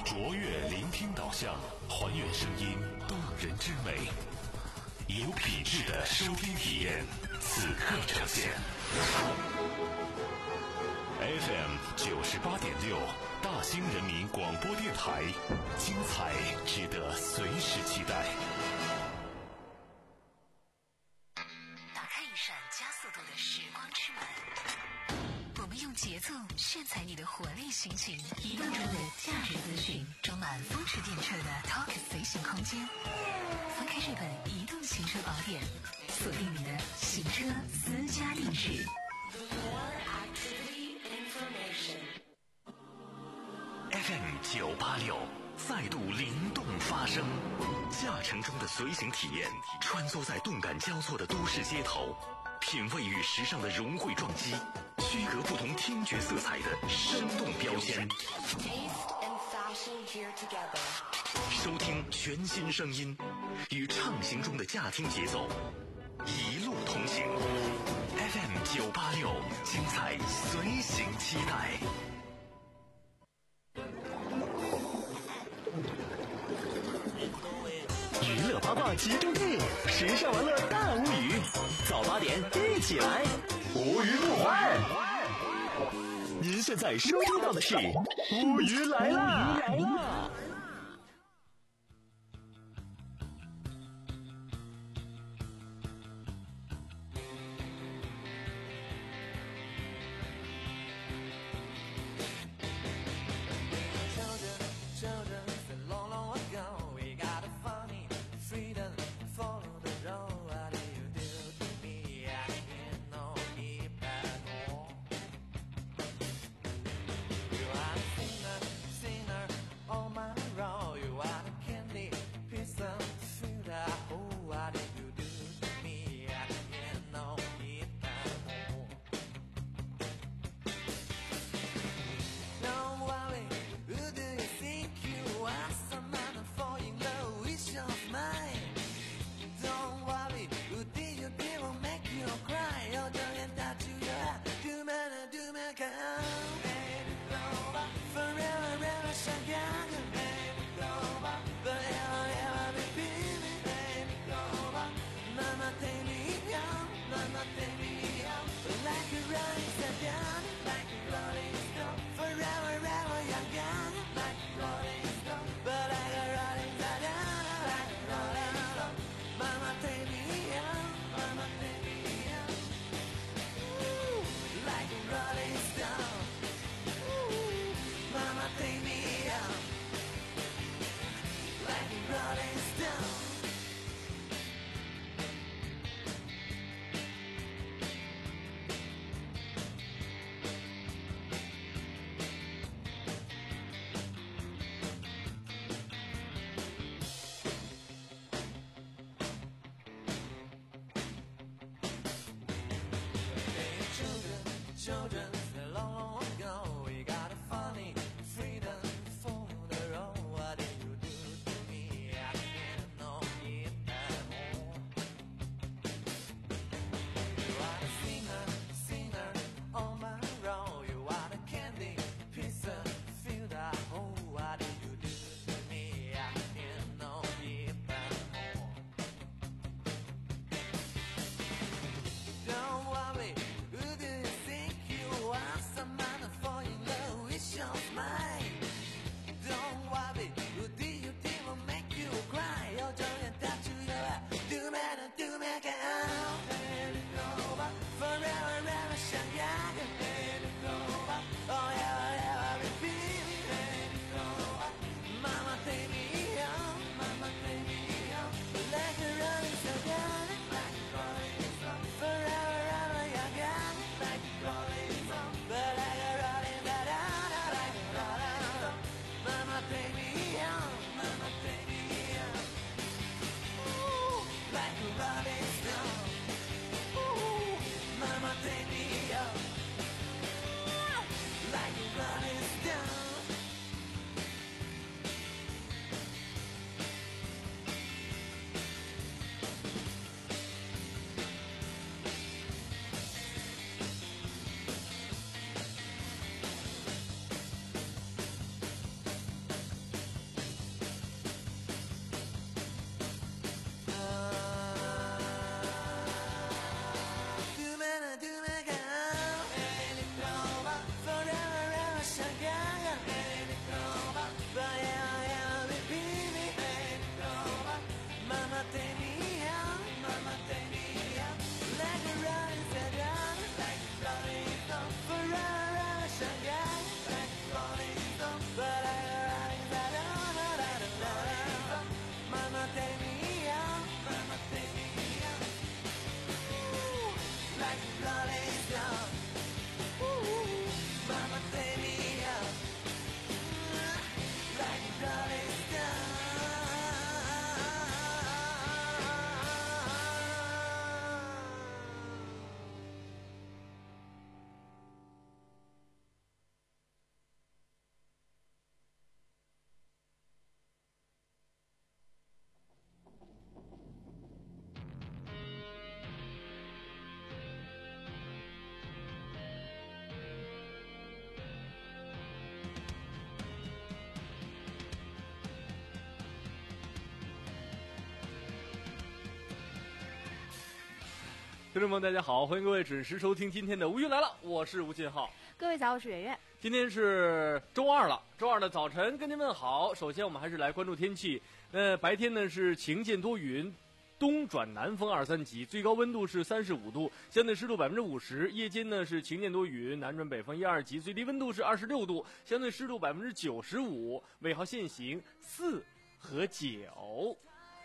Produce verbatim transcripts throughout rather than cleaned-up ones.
卓越聆听导向，还原声音动人之美，有品质的收听体验，此刻呈现。F M 九十八点六，大兴人民广播电台，精彩值得随时期待。 打开一扇加速度的时光之门，我们用节奏炫彩你的活力心情，移动中的价值资讯，装满风驰电掣的 Talk 随行空间。翻开这本移动行车宝典，锁定你的行车私家定制。 F M 九八六，再度灵动发声，驾乘中的随行体验，穿梭在动感交错的都市街头，品味与时尚的融汇撞击，区隔不同听觉色彩的生动标签。收听全新声音，与畅行中的驾听节奏，一路同行。F M 九八六，精彩随行期待。 娱乐八卦集中地，时尚玩乐大无语，早八点一起来，无语不欢。您现在收听到的是无语来啦！来啦！ Take me out. 听众朋友大家好，欢迎各位准时收听今天的无语来了，我是吴俊浩。 各位早，我是圆圆。 今天是周二了，周二的早晨跟您问好。首先我们还是来关注天气。呃，白天呢是晴间多云，东转南风二三级，最高温度是三十五度，相对湿度百分之五十。夜间呢是晴间多云，南转北风一二级，最低温度是二十六度，相对湿度百分之九十五。尾号限行四和九。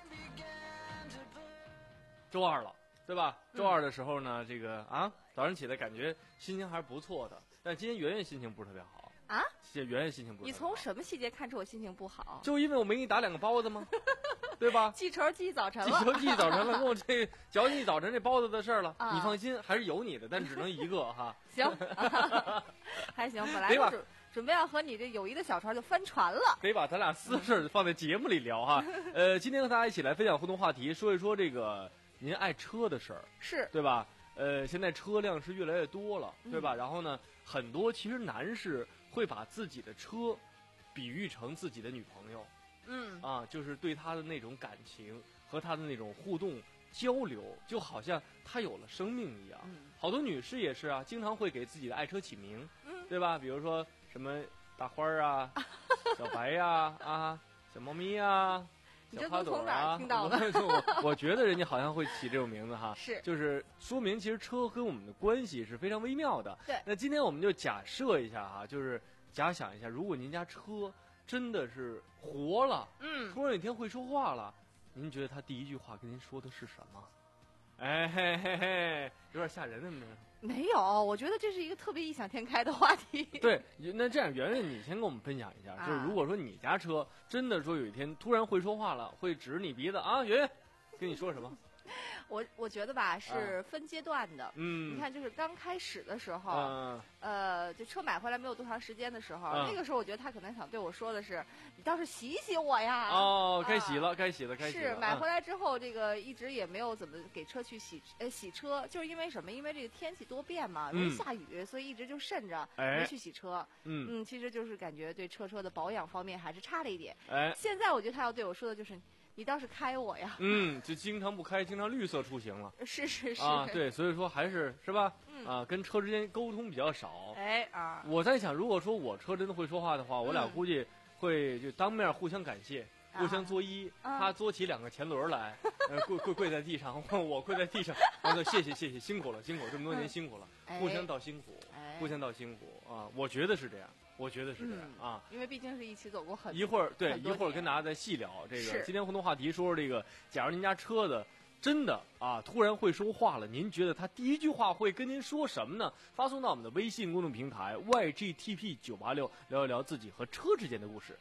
周二了，对吧？周二的时候呢，这个啊，早上起来感觉心情还是不错的，但今天圆圆心情不是特别好啊。 圆圆心情不是特别好。 你从什么细节看出我心情不好？ 就因为我没给你打两个包子吗？对吧？ 记仇记早晨了， 记仇记早晨了，跟我这矫情早晨这包子的事儿了、 啊。 你放心，还是有你的，但只能一个哈。 行，还行。本来就是准备要和你这友谊的小船就翻船了， 得把咱俩私事放在节目里聊哈。呃，今天和大家一起来分享互动话题，说一说这个您爱车的事儿， 是对吧？呃，现在车辆是越来越多了，对吧？ 嗯、 然后呢，很多其实男士会把自己的车比喻成自己的女朋友， 嗯啊，就是对他的那种感情和他的那种互动交流，就好像他有了生命一样。 嗯、 好多女士也是啊，经常会给自己的爱车起名， 嗯、 对吧？比如说什么大花啊、小白呀、啊、啊、小猫咪啊。 你这都从哪儿听到的？ 我我觉得人家好像会起这种名字哈， 是， 就是说明其实车跟我们的关系是非常微妙的。 对， 那今天我们就假设一下哈，就是假想一下，如果您家车真的是活了， 嗯， 突然有一天会说话了，您觉得他第一句话跟您说的是什么？哎嘿嘿嘿，有点吓人的呢。 没有，我觉得这是一个特别异想天开的话题。 对，那这样圆圆，你先跟我们分享一下，啊、就是如果说你家车真的说有一天突然会说话了，会指你鼻子啊，圆圆，跟你说什么？ 我我觉得吧是分阶段的， 嗯， 你看就是刚开始的时候， 嗯、 呃，就车买回来没有多长时间的时候， 嗯、 那个时候我觉得他可能想对我说的是，你倒是洗洗我呀。 哦，该洗了，啊、该洗了，该洗了。 是买回来之后，这个一直也没有怎么给车去洗，呃，洗车，就是因为什么？因为这个天气多变嘛，容易下雨，嗯、所以一直就慎着没去洗车。 嗯嗯，其实就是感觉对车车的保养方面还是差了一点。 哎， 现在我觉得他要对我说的就是。你倒是开我呀！ 嗯，就经常不开，经常绿色出行了。 是是是啊，对，所以说还是是吧？ 嗯啊，跟车之间沟通比较少。 哎啊！ 我在想，如果说我车真的会说话的话，我俩估计会就当面互相感谢， 啊、 互相作揖。 啊、 他作起两个前轮来，呃，跪跪跪在地上，我跪在地上，然后谢谢谢谢，辛苦了辛苦了，这么多年辛苦了， 嗯、 互相道辛苦， 哎、 互相道辛苦啊！我觉得是这样。我觉得是这样、 嗯、 啊， 因为毕竟是一起走过很一会儿，对，一会儿跟大家再细聊这个。今天互动话题说说这个，假如您家车的真的啊突然会说话了，您觉得他第一句话会跟您说什么呢？发送到我们的微信公众平台 Y G T P 九八六，聊一聊自己和车之间的故事。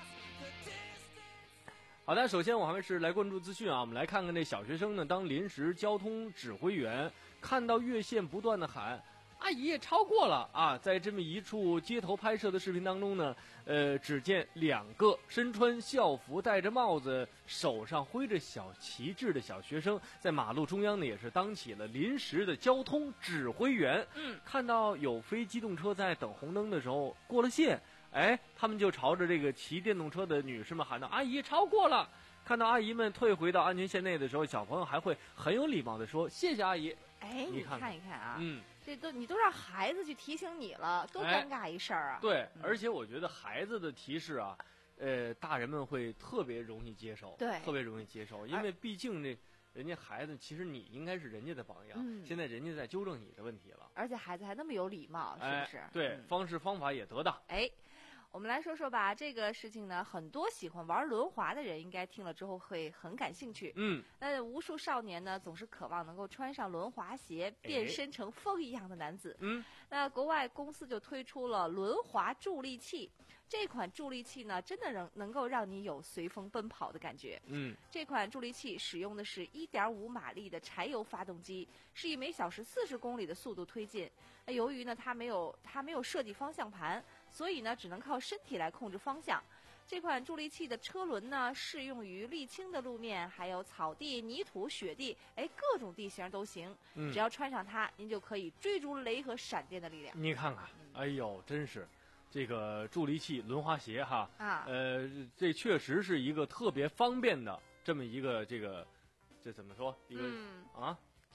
好的，首先我还是来关注资讯啊，我们来看看这小学生呢当临时交通指挥员，看到越线不断的喊。阿姨超过了啊！在这么一处街头拍摄的视频当中呢，呃，只见两个身穿校服、戴着帽子、手上挥着小旗帜的小学生，在马路中央呢，也是当起了临时的交通指挥员。 嗯， 看到有非机动车在等红灯的时候过了线，哎，他们就朝着这个骑电动车的女士们喊道：“阿姨超过了！”看到阿姨们退回到安全线内的时候，小朋友还会很有礼貌的说：“谢谢阿姨。” 哎， 你看看一看啊， 嗯。 这都你都让孩子去提醒你了，多尴尬一事儿啊！ 哎、对、嗯，而且我觉得孩子的提示啊，呃，大人们会特别容易接受， 对， 特别容易接受，因为毕竟这人家孩子，其实你应该是人家的榜样， 嗯、 现在人家在纠正你的问题了， 而且孩子还那么有礼貌，是不是？ 哎、对、 嗯， 方式方法也得当。 哎。我们来说说吧，这个事情呢，很多喜欢玩轮滑的人应该听了之后会很感兴趣。 嗯， 那无数少年呢，总是渴望能够穿上轮滑鞋，变身成风一样的男子。 嗯， 那国外公司就推出了轮滑助力器，这款助力器呢，真的能能够让你有随风奔跑的感觉。 嗯， 这款助力器使用的是 一点五 马力的柴油发动机，是以每小时四十公里的速度推进。那由于呢，它没有它没有设计方向盘，所以呢，只能靠身体来控制方向。这款助力器的车轮呢，适用于沥青的路面，还有草地、泥土、雪地，哎，各种地形都行。 嗯， 只要穿上它，您就可以追逐雷和闪电的力量。 你看看，哎呦，真是。这个助力器轮滑鞋哈啊， 呃，这确实是一个特别方便的这么一个这个，这怎么说一个、 嗯、 啊？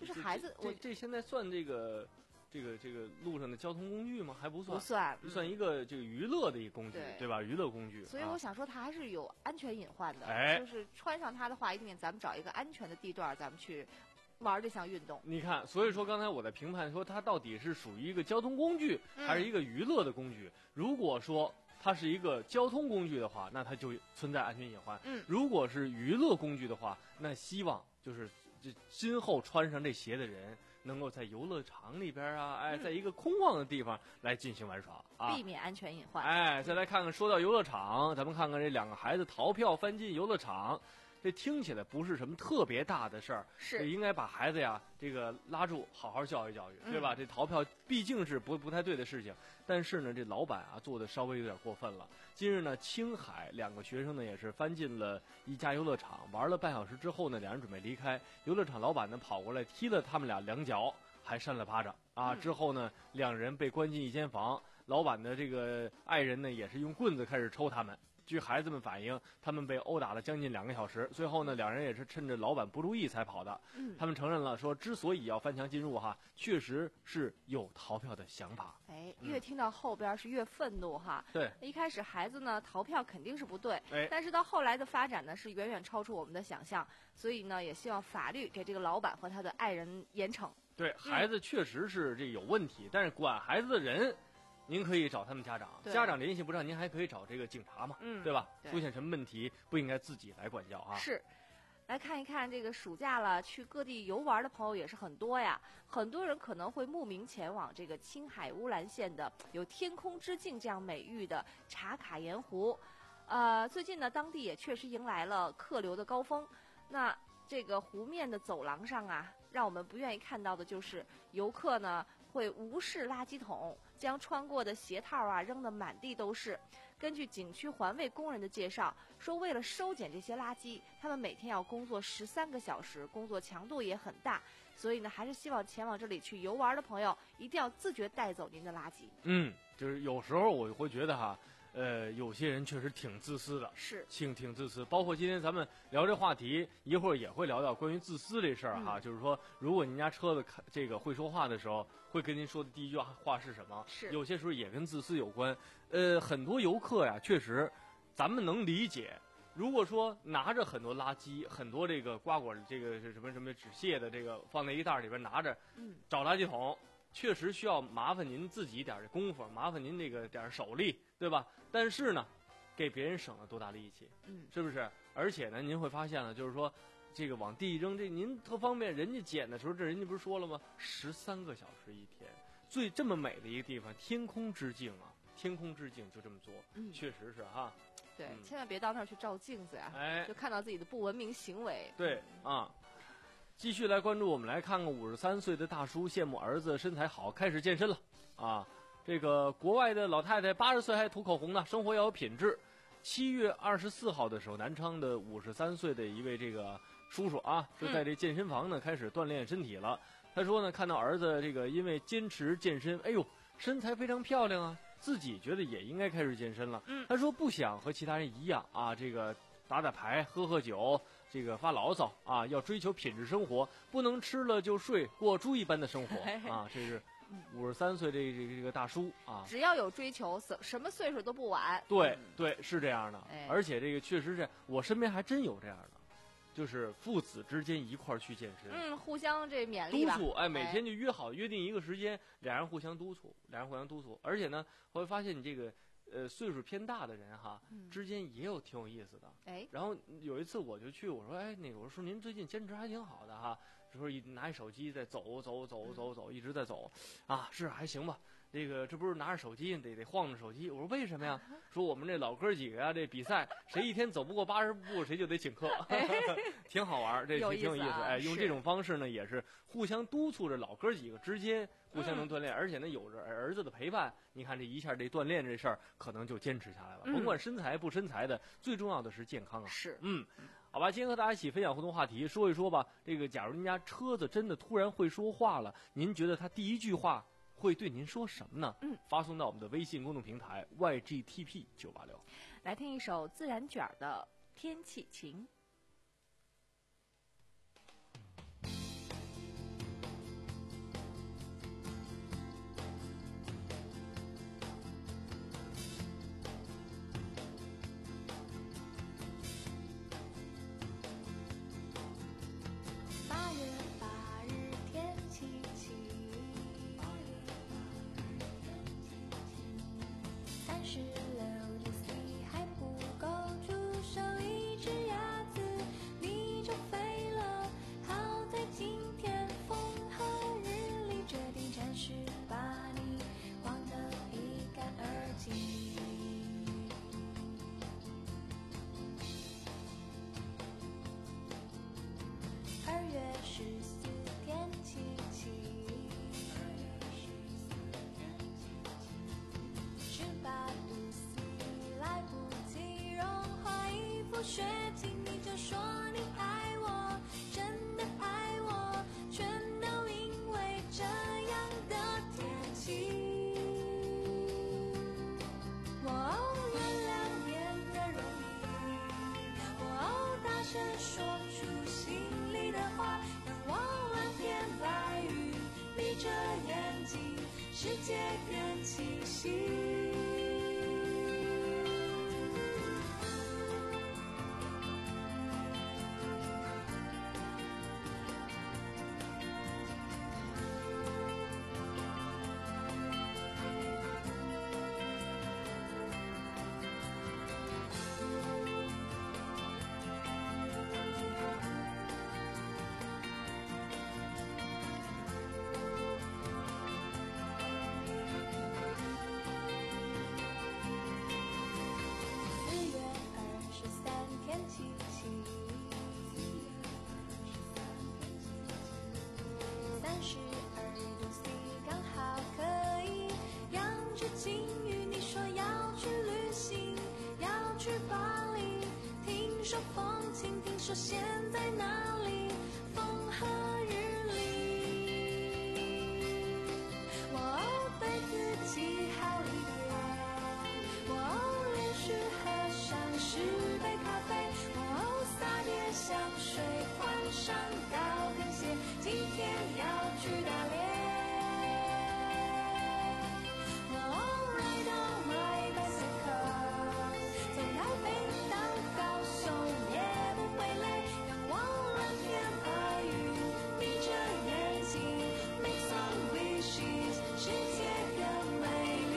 就是孩子， 这我这这现在算这个这个这个路上的交通工具吗？还不算， 不算， 算一个这个娱乐的一个工具， 对对吧？娱乐工具。 所以我想说，它还是有安全隐患的。 哎就是穿上它的话，一定咱们找一个安全的地段，咱们去玩这项运动。 你看，所以说刚才我在评判说它到底是属于一个交通工具， 嗯还是一个娱乐的工具。如果说它是一个交通工具的话，那它就存在安全隐患。 嗯， 如果是娱乐工具的话，那希望就是这今后穿上这鞋的人，能够在游乐场里边啊，哎， 嗯在一个空旷的地方来进行玩耍啊， 避免安全隐患。 哎，再来看看，说到游乐场，咱们看看这两个孩子逃票翻进游乐场，这听起来不是什么特别大的事儿，这是， 应该把孩子呀这个拉住，好好教育教育，对吧？ 嗯这逃票毕竟是不不太对的事情，但是呢，这老板啊做的稍微有点过分了。今日呢，青海两个学生呢也是翻进了一家游乐场，玩了半小时之后呢，两人准备离开，游乐场老板呢跑过来踢了他们俩两脚，还扇了巴掌啊。 嗯之后呢，两人被关进一间房，老板的这个爱人呢也是用棍子开始抽他们。据孩子们反映，他们被殴打了将近两个小时，最后呢，两人也是趁着老板不注意才跑的。 嗯他们承认了，说之所以要翻墙进入哈，确实是有逃票的想法。 哎， 嗯越听到后边是越愤怒哈。 对， 一开始孩子呢逃票肯定是不对， 哎， 但是到后来的发展呢是远远超出我们的想象，所以呢也希望法律给这个老板和他的爱人严惩。 对孩子确实是这有问题，但是管孩子的人，您可以找他们家长， 对家长联系不上，您还可以找这个警察嘛， 嗯对吧？ 对出现什么问题不应该自己来管教啊。 是，来看一看这个暑假了，去各地游玩的朋友也是很多呀。很多人可能会慕名前往这个青海乌兰县的有“天空之镜”这样美誉的茶卡盐湖。呃，最近呢，当地也确实迎来了客流的高峰。那这个湖面的走廊上啊，让我们不愿意看到的就是游客呢会无视垃圾桶，将穿过的鞋套啊扔得满地都是。根据景区环卫工人的介绍，说为了收捡这些垃圾，他们每天要工作十三个小时，工作强度也很大。所以呢，还是希望前往这里去游玩的朋友，一定要自觉带走您的垃圾。 嗯，就是有时候我会觉得哈，呃，有些人确实挺自私的。 是， 挺挺自私，包括今天咱们聊这话题，一会儿也会聊到关于自私这事儿哈。 嗯就是说，如果您家车子开这个会说话的时候，会跟您说的第一句话是什么？ 是有些时候也跟自私有关。呃，很多游客呀，确实，咱们能理解。如果说拿着很多垃圾，很多这个瓜果，这个是什么什么纸屑的这个放在一袋里边拿着， 嗯， 找垃圾桶，确实需要麻烦您自己点儿功夫，麻烦您这个点儿手力，对吧？但是呢，给别人省了多大力气， 嗯， 是不是？而且呢，您会发现了，就是说，这个往地一扔，这您特方便。人家捡的时候，这人家不是说了吗？十三个小时一天，最这么美的一个地方，天空之镜啊，天空之镜就这么做， 嗯确实是哈。 对， 嗯千万别到那儿去照镜子呀， 哎就，看到自己的不文明行为。 对啊。继续来关注，我们来看看五十三岁的大叔羡慕儿子身材好，开始健身了啊！这个国外的老太太八十岁还涂口红呢，生活要有品质。七月二十四号的时候，南昌的五十三岁的一位这个叔叔啊，就在这健身房呢、嗯、开始锻炼身体了。他说呢，看到儿子这个因为坚持健身，哎呦，身材非常漂亮啊，自己觉得也应该开始健身了。 嗯， 他说不想和其他人一样啊，这个打打牌、喝喝酒，这个发牢骚啊，要追求品质生活，不能吃了就睡，过猪一般的生活啊。这是五十三岁这这个这个大叔啊， 只要有追求，什什么岁数都不晚。 对对，是这样的。 哎、 而且这个确实是我身边还真有这样的。就是父子之间一块儿去健身， 嗯，互相这勉励吧， 督促，哎，每天就约好约定一个时间，俩人互相督促，俩人互相督促。而且呢，我会发现你这个呃岁数偏大的人哈， 嗯、 之间也有挺有意思的。 哎， 然后有一次我就去，我说，哎，那个我说您最近坚持还挺好的哈，这时候一拿一手机在走走走走走，一直在走，啊，是还行吧。这个这不是拿着手机得得晃着手机，我说为什么呀？说我们这老哥几个呀，这比赛谁一天走不过八十步，谁就得请客，挺好玩，这挺有意思。哎，用这种方式呢，也是互相督促着老哥几个之间互相能锻炼，而且呢，有着儿子的陪伴，你看这一下这锻炼这事儿可能就坚持下来了。甭管身材不身材的，最重要的是健康啊。 是， 嗯。好吧，今天和大家一起分享互动话题，说一说吧。这个，假如您家车子真的突然会说话了，您觉得他第一句话会对您说什么呢？ 嗯， 发送到我们的微信公众平台 Y G T P 九八六， 来听一首自然卷的《天气晴》。 说风情，听说现在哪里风和日丽。我对自己好一点，我连续喝上十杯咖啡，我撒点香水，换上高跟鞋，今天要去打猎。我 ride on my bicycle， 从台北到高雄也不会累，仰望蓝天白云，闭着眼睛 make some wishes， 世界更美丽。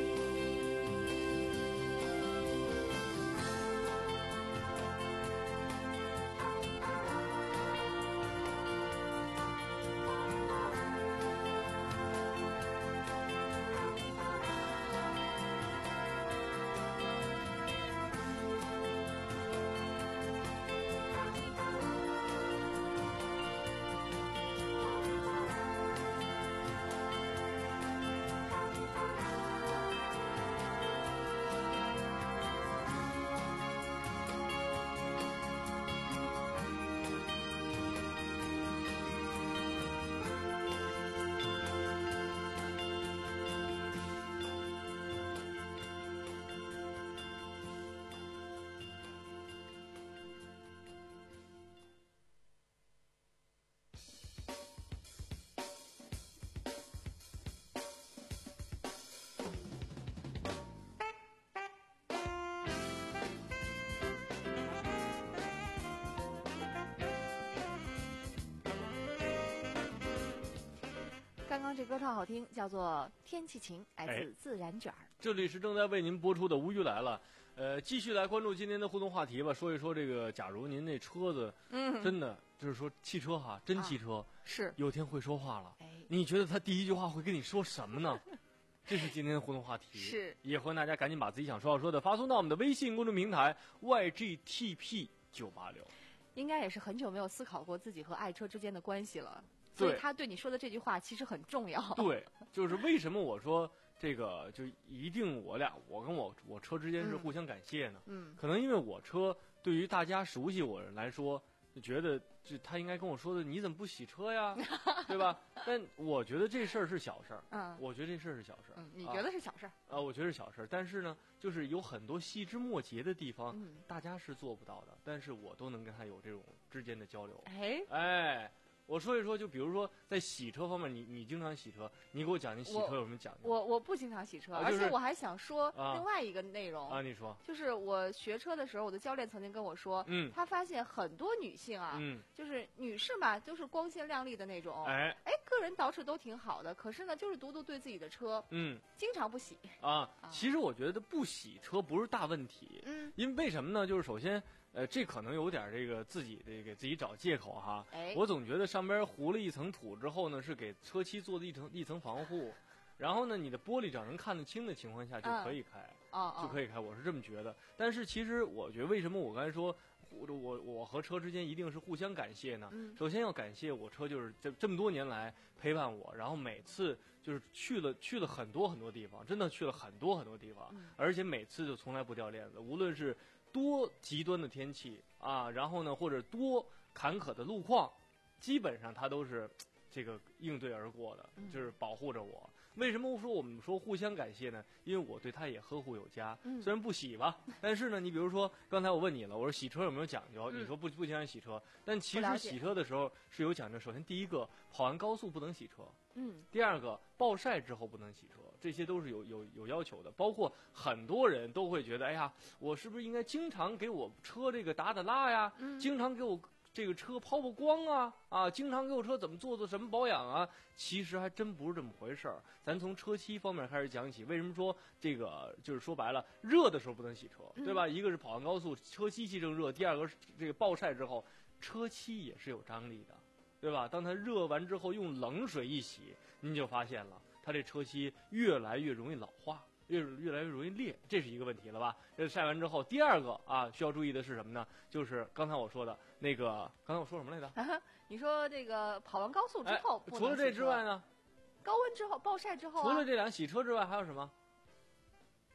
刚刚这歌唱好听，叫做《天气晴》，来哎自自然卷儿。 这里是正在为您播出的《无语来了》，呃，继续来关注今天的互动话题吧，说一说这个，假如您那车子， 嗯， 真的就是说汽车哈，真汽车、 啊、是有天会说话了， 哎， 你觉得他第一句话会跟你说什么呢？这是今天的互动话题， 是也欢迎大家赶紧把自己想说要说的发送到我们的微信公众平台 Y G T P 九八六。 应该也是很久没有思考过自己和爱车之间的关系了，所以他对你说的这句话其实很重要。 对，就是为什么我说这个就一定我俩我跟我我车之间是互相感谢呢？ 嗯， 可能因为我车对于大家熟悉我人来说，就觉得这他应该跟我说的你怎么不洗车呀，对吧？但我觉得这事儿是小事儿， 嗯， 我觉得这事儿是小事儿， 嗯，你觉得是小事儿？ 啊，我觉得是小事儿，但是呢，就是有很多细枝末节的地方， 嗯， 大家是做不到的，但是我都能跟他有这种之间的交流。 哎哎。我说一说，就比如说在洗车方面，你你经常洗车，你给我讲你洗车有什么讲究？ 我我不经常洗车， 啊就是、 而且我还想说另外一个内容啊，你说， 就是我学车的时候，我的教练曾经跟我说， 嗯， 他发现很多女性啊， 嗯， 就是女士嘛，都是光鲜亮丽的那种， 哎哎，个人捯饬都挺好的，可是呢，就是独独对自己的车， 嗯， 经常不洗啊。其实我觉得不洗车不是大问题， 嗯， 因为为什么呢？就是首先。呃，这可能有点这个自己的给自己找借口哈。 哎， 我总觉得上边糊了一层土之后呢，是给车漆做的一层一层防护，然后呢，你的玻璃只要能看得清的情况下就可以开， 哦、 嗯，就可以开。我是这么觉得。但是其实我觉得，为什么我刚才说我我我和车之间一定是互相感谢呢？ 嗯， 首先要感谢我车，就是这这么多年来陪伴我，然后每次就是去了去了很多很多地方，真的去了很多很多地方， 嗯、 而且每次就从来不掉链子，无论是。多极端的天气啊，然后呢，或者多坎坷的路况，基本上它都是这个应对而过的，就是保护着我。为什么说我们说互相感谢呢？因为我对他也呵护有加，虽然不洗吧，但是呢，你比如说刚才我问你了，我说洗车有没有讲究？你说不不经常洗车，但其实洗车的时候是有讲究。首先第一个，跑完高速不能洗车。 嗯， 第二个，暴晒之后不能洗车，这些都是有有有要求的。包括很多人都会觉得，哎呀，我是不是应该经常给我车这个打打蜡呀？ 嗯， 经常给我这个车抛抛光啊，啊，经常给我车怎么做做什么保养啊？其实还真不是这么回事儿。咱从车漆方面开始讲起。为什么说这个？就是说白了，热的时候不能洗车，对吧？嗯、一个是跑完高速，车漆气正热；第二个是这个暴晒之后，车漆也是有张力的。对吧？当它热完之后，用冷水一洗，您就发现了，它这车漆越来越容易老化，越越来越容易裂，这是一个问题了吧？这晒完之后，第二个啊，需要注意的是什么呢？就是刚才我说的那个，刚才我说什么来着？ 啊、你说这个跑完高速之后、 哎，除了这之外呢？ 高温之后、暴晒之后、啊， 除了这俩洗车之外，还有什么？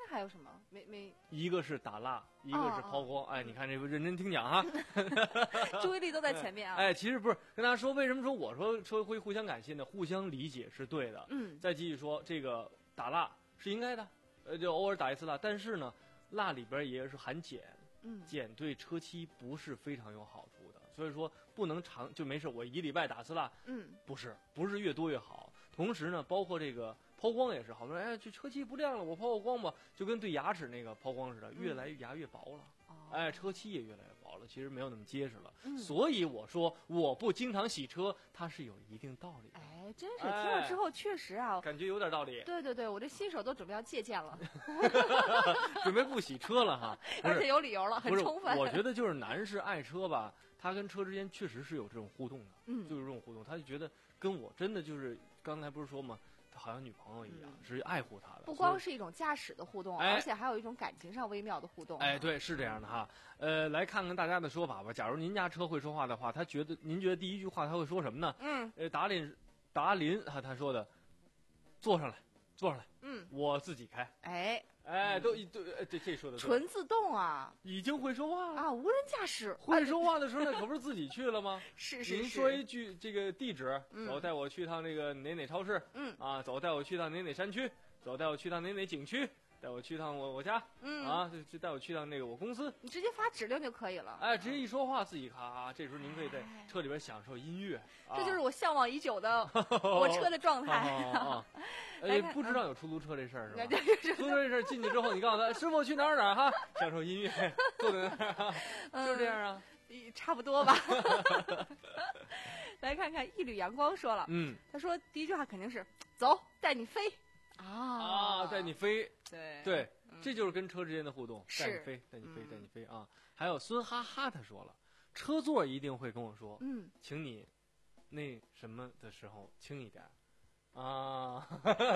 那还有什么？没没， 一个是打蜡，一个是抛光。 哦哎，你看这个认真听讲哈。 注意力都在前面啊。 哎，其实不是跟大家说，为什么说我说说会互相感谢呢？互相理解是对的。 嗯， 再继续说，这个打蜡是应该的，呃，就偶尔打一次蜡，但是呢，蜡里边也是含碱， 嗯， 碱对车漆不是非常有好处的，所以说不能长就没事，我一礼拜打次蜡， 嗯， 不是，不是越多越好。同时呢，包括这个抛光也是，好多人哎，这车漆不亮了，我抛个光吧，就跟对牙齿那个抛光似的，越来越牙越薄了。 哦， 哎，车漆也越来越薄了，其实没有那么结实了。 嗯所以我说我不经常洗车，它是有一定道理的， 哎，真是听了之后确实啊。 感觉有点道理。 对对对，我这新手都准备要借鉴了， 准备不洗车了哈，不而是且有理由了，很不是充分。 我觉得就是男士爱车吧，他跟车之间确实是有这种互动的， 嗯就是这种互动，他就觉得跟我真的就是刚才不是说嘛，他好像女朋友一样， 嗯是爱护他的。 不光所以是一种驾驶的互动， 哎而且还有一种感情上微妙的互动。 哎，，对，是这样的哈。呃，来看看大家的说法吧。假如您家车会说话的话，他觉得您觉得第一句话他会说什么呢？ 嗯呃，达林达林哈他说的，坐上来，坐上来， 嗯， 我自己开。 哎， 哎，都对，呃这这说的对， 纯自动啊已经会说话了。 啊，无人驾驶， 会说话的时候，那可不是自己去了吗？ 是是是。 您说一句这个地址， 嗯走，带我去趟这个哪哪超市， 嗯啊，走，带我去趟哪哪山区，走，带我去趟哪哪景区，带我去趟我我家， 嗯啊，就就带我去趟那个我公司， 你直接发指令就可以了。 哎，直接一说话自己咔啊，这时候您可以在车里边享受音乐，啊、 这就是我向往已久的我车的状态。 啊啊来哎， 看不知道有出租车这事儿是吧？ 那就是出租车这事儿进去之后，你告诉他师傅去哪儿哪儿哈，享受音乐，坐在那儿啊，就这样啊。 嗯差不多吧。来看看一缕阳光说了， 嗯他说第一句话肯定是走，带你飞啊啊，带你飞， 对对， 嗯这就是跟车之间的互动，带你是飞，带你飞， 嗯带你飞啊！还有孙哈哈他说了，车座一定会跟我说， 嗯， 请你那什么的时候轻一点啊。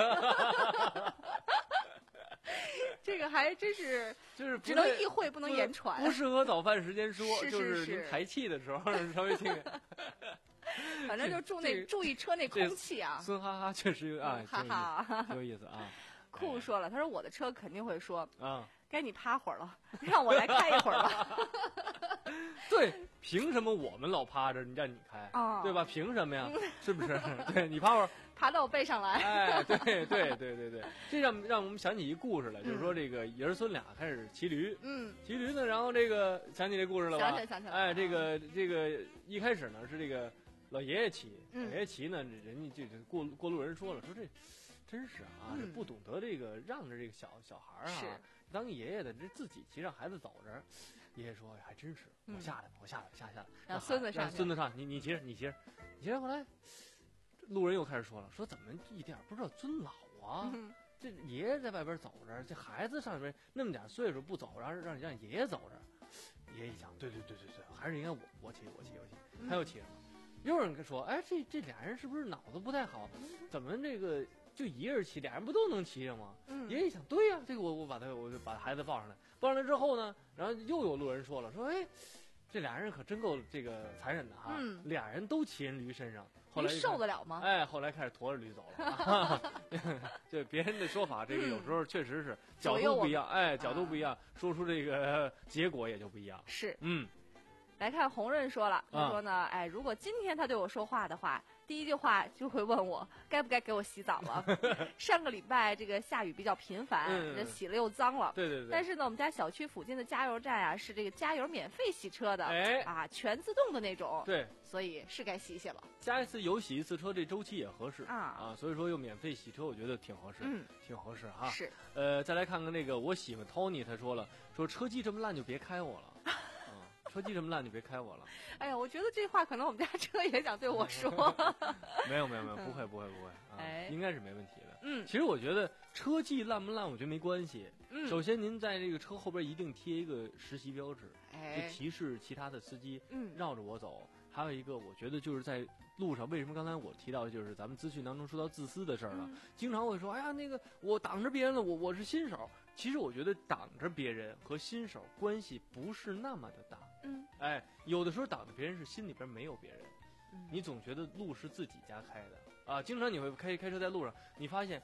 这个还真是就是不只能太意会不能言传不适合早饭时间说， 是就是是您排气的时候稍微轻点。 反正就注这个那注意车内空气啊。 孙哈哈确实有啊， 哈哈， 挺有意思，挺有意思啊。 酷说了，他说我的车肯定会说， 啊， 该你趴会儿了，让我来开一会儿吧。 对，凭什么我们老趴着，你让你开， 啊对吧？凭什么呀？是不是？对你趴会儿。 爬到我背上来。 哎，对对对对对，这让让我们想起一故事来，就是说这个爷儿孙俩开始骑驴， 嗯， 骑驴呢，然后这个想起这故事了吧？ 想起来想起来哎，这个这个一开始呢是这个老爷爷骑， 嗯老爷爷骑呢，人家这个过过路人说了，说这真是啊， 嗯这不懂得这个让着这个小小孩儿啊， 是当爷爷的这自己骑让孩子走着。爷爷说：“哎，还真是，我嗯下来吧，我下来，下下来， 让孙子上去让孙子上，你你骑着，你骑着，你骑着。后来，路人又开始说了，说怎么一点不知道尊老啊？ 嗯这爷爷在外边走着，这孩子上边那么点岁数不走，让让让爷爷走着。爷爷一想，对对对对对，还是应该我我骑我骑我骑。他又骑上了，又有人说，哎，这这俩人是不是脑子不太好？怎么这个就一人骑，俩人不都能骑上吗？ 嗯爷爷一想，对呀、这个我我把他我就把孩子抱上来，抱上来之后呢，然后又有路人说了，说哎，这俩人可真够这个残忍的哈， 嗯俩人都骑人驴身上，后来您一看受得了吗？ 哎，后来开始驮着驴走了。就别人的说法，这个有时候确实是角左右我度不一样，哎，角度啊不一样，说出这个结果也就不一样。 是。 嗯， 来看红润说了，他啊说呢，哎，如果今天他对我说话的话，第一句话就会问我该不该给我洗澡了。上个礼拜这个下雨比较频繁， 嗯这洗了又脏了。 对对对。 但是呢，我们家小区附近的加油站啊，是这个加油免费洗车的， 哎啊，全自动的那种， 对， 所以是该洗洗了。 加一次油洗一次车，这周期也合适啊啊，所以说又免费洗车，我觉得挺合适， 嗯， 挺合适哈。 是， 呃，再来看看那个我喜欢 Tony，他说了，说车技这么烂就别开我了，嗯，车技这么烂就别开我了。 哎呀，我觉得这话可能我们家车也想对我说。 没有没有没有，不会不会不会啊， 哎应该是没问题的。 嗯其实我觉得车技烂不烂，我觉得没关系。 嗯， 首先，您在这个车后边一定贴一个实习标志，就哎， 提示其他的司机嗯， 绕着我走。还有一个，我觉得就是在路上，为什么刚才我提到，就是咱们资讯当中说到自私的事儿了， 嗯经常会说，哎呀，那个我挡着别人了，我我是新手。其实我觉得挡着别人和新手关系不是那么的大。 嗯， 哎，有的时候挡着别人是心里边没有别人， 嗯你总觉得路是自己家开的啊。经常你会开开车在路上，你发现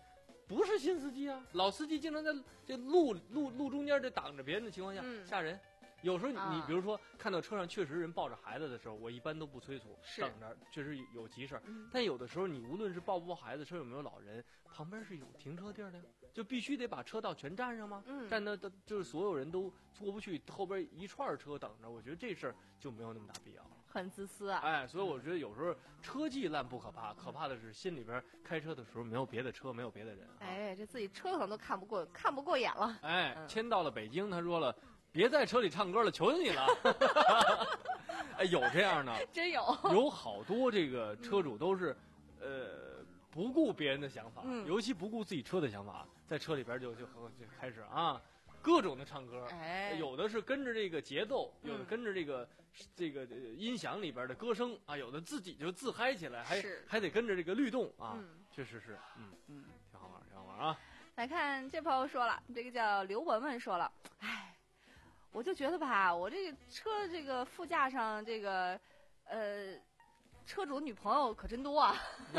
不是新司机啊，老司机经常在这路路路中间这挡着别人的情况下、 嗯、 吓人。有时候你、 啊、 你比如说看到车上确实人抱着孩子的时候，我一般都不催促，等着，确实有急事儿、嗯。但有的时候你无论是抱不抱孩子，车有没有老人，旁边是有停车地儿的呀，就必须得把车道全占上吗？ 嗯， 占的就是所有人都过不去，后边一串车等着，我觉得这事儿就没有那么大必要了。 很自私啊！ 哎，所以我觉得有时候车技烂不可怕，可怕的是心里边开车的时候没有别的车，没有别的人、啊。 哎，这自己车可能都看不过，看不过眼了。 哎，迁、嗯、到了北京，他说了。别在车里唱歌了，求求你了！哎，有这样的， 真有， 有好多这个车主都是，嗯、呃，不顾别人的想法、嗯，尤其不顾自己车的想法，在车里边就就就开始啊，各种的唱歌， 哎， 有的是跟着这个节奏，有的跟着这个、嗯、这个音响里边的歌声啊，有的自己就自嗨起来，还还得跟着这个律动啊， 嗯、 确实是，嗯嗯，挺好玩，挺好玩啊！ 来看这朋友说了，这个叫刘文文说了，哎。我就觉得吧，我这个车这个副驾上这个，呃，车主女朋友可真多啊，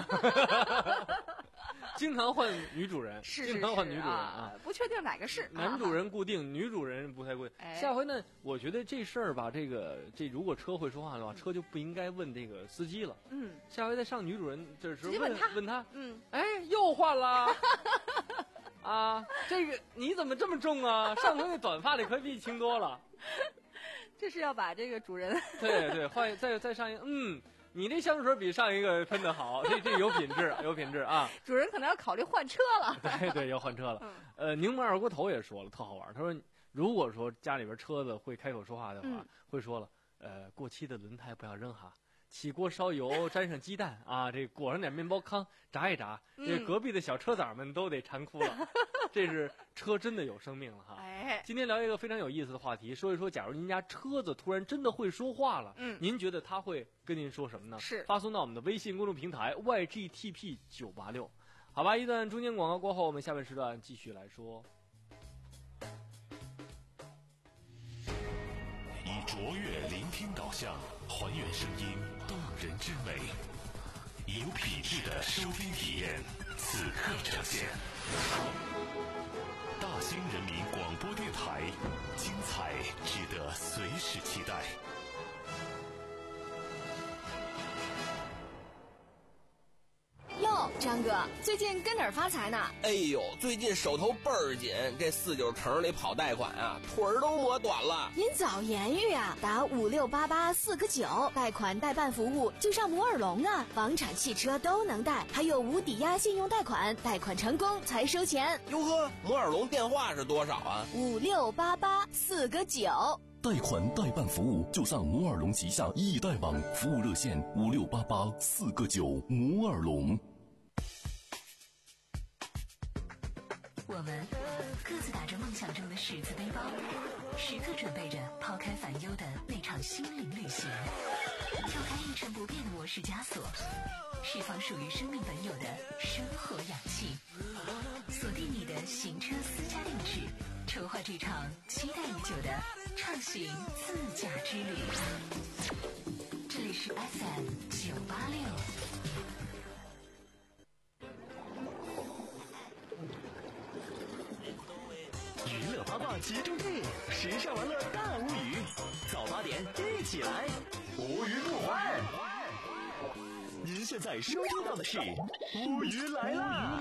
经常换女主人， 是经常换女主人啊，不确定哪个是。 男主人固定，女主人不太固定。 哎、 下回呢，我觉得这事儿吧，这个这如果车会说话的话， 嗯、 车就不应该问这个司机了。 嗯， 下回再上女主人这时候问他， 问他， 嗯， 哎，又换了。啊，这个你怎么这么重啊？上回那短发的可比轻多了。 这是要把这个主人对对换再再上一个，嗯，你这香水比上一个喷的好，这这有品质，有品质啊。 主人可能要考虑换车了。 对对，要换车了。 嗯、 呃，柠檬二锅头也说了，特好玩。他说，如果说家里边车子会开口说话的话， 嗯、 会说了，呃，过期的轮胎不要扔哈。起锅烧油，沾上鸡蛋啊，这裹上点面包糠，炸一炸，这隔壁的小车崽们都得馋哭了。嗯、这是车真的有生命了哈。 哎， 今天聊一个非常有意思的话题，说一说，假如您家车子突然真的会说话了， 嗯， 您觉得他会跟您说什么呢？ 是发送到我们的微信公众平台 Y G T P 九八六，好吧。一段中间广告过后，我们下半时段继续来说。 以卓越聆听导向，还原声音动人之美，以有品质的收听体验，此刻呈现。大兴人民广播电台，精彩值得随时期待。 哟，张哥，最近跟哪儿发财呢？ 哎呦，最近手头倍儿紧，这四九城里跑贷款啊，腿儿都磨短了。 您早言语啊，打五六八八四个九，贷款代办服务就上摩尔龙啊，房产、汽车都能贷，还有无抵押信用贷款，贷款成功才收钱。 哟呵，摩尔龙电话是多少啊？ 五六八八四个九。 贷款代办服务就上摩尔龙旗下易贷网，服务热线五六八八四个九。摩尔龙。 我们各自打着梦想中的十字背包，时刻准备着抛开烦忧的那场心灵旅行，跳开一成不变的模式枷锁，释放属于生命本有的生活氧气，锁定你的行车私家定制，筹划这场期待已久的畅行自驾之旅。这里是 F M 九八六。 娱乐八卦集中地，时尚玩乐大无语。早八点一起来，无语不欢。您现在收听到的是无语来啦！